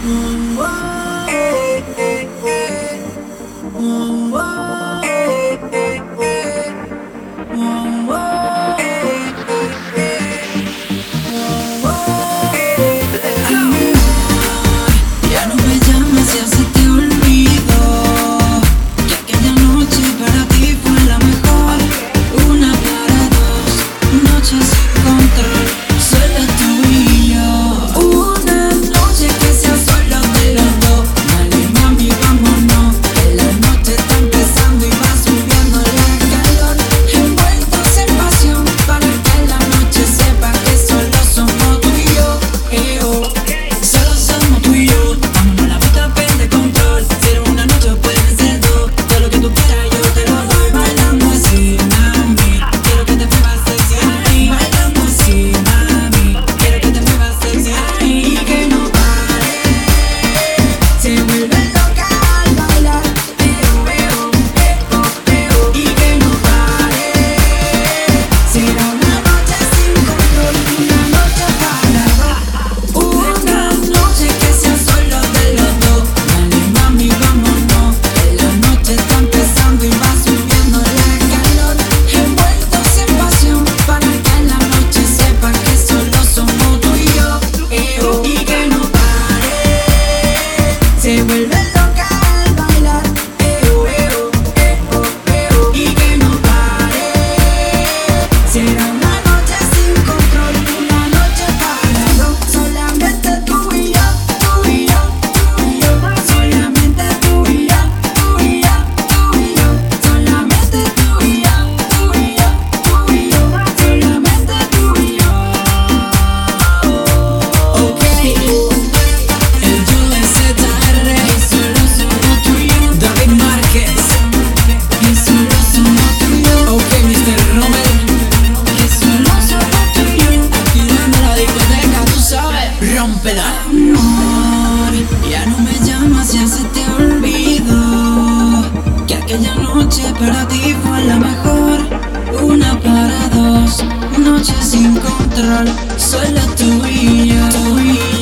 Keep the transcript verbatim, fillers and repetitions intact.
Ya no me llamas, ya se te olvidó que aquella noche para ti fue la mejor. Una para dos, noches sin control, solo tú y yo. Una noche que sea solo de los dos. Dale mami, vámonos, que la noche está empezando y va subiendo la calor. Envueltos en pasión para que la noche sepa que solo somos tú y yo. Eh, oh. Solo somos tú y yo. Vámonos, la puta pierde control. Si era una noche o pueden ser dos. Todo lo que tú quieras yo te lo doy. Bailando así, mami, quiero que te muevas sexy ahí. Bailando así, mami, quiero que te muevas sexy ahí. Y que no pare, se vuelve loca al bailar. Eo, eo, eo, eo. Y que no pare, será una noche sin control, una noche para dos. Una noche que sea solo de los dos. Dale mami, vámonos, que la noche está empezando y va subiendo la calor. Envueltos en pasión para que la noche sepa que solo somos tú y yo. Eo, y que no pare, se vuelve loca al bailar. Eo, eo, eo, eo. Y que no pare, será una noche sin control, una noche para dos. Solamente tú y yo, tú y yo, tú y yo. Solamente tú y yo, tú y yo, tú y yo. Solamente tú y yo, tú y yo, tú y yo. Solamente tú y yo. Ok, el U S R y solo somos tú y yo. David Márquez y solo somos tú y yo. Ok, mister Romel y solo somos tú y yo. Activando la discoteca, tú sabes, rómpela. Amor, ya no me llamas, ya se te olvidó que aquella noche para ti fue la mejor. Una para dos, noche sin control, solo tú y yo, tú y yo.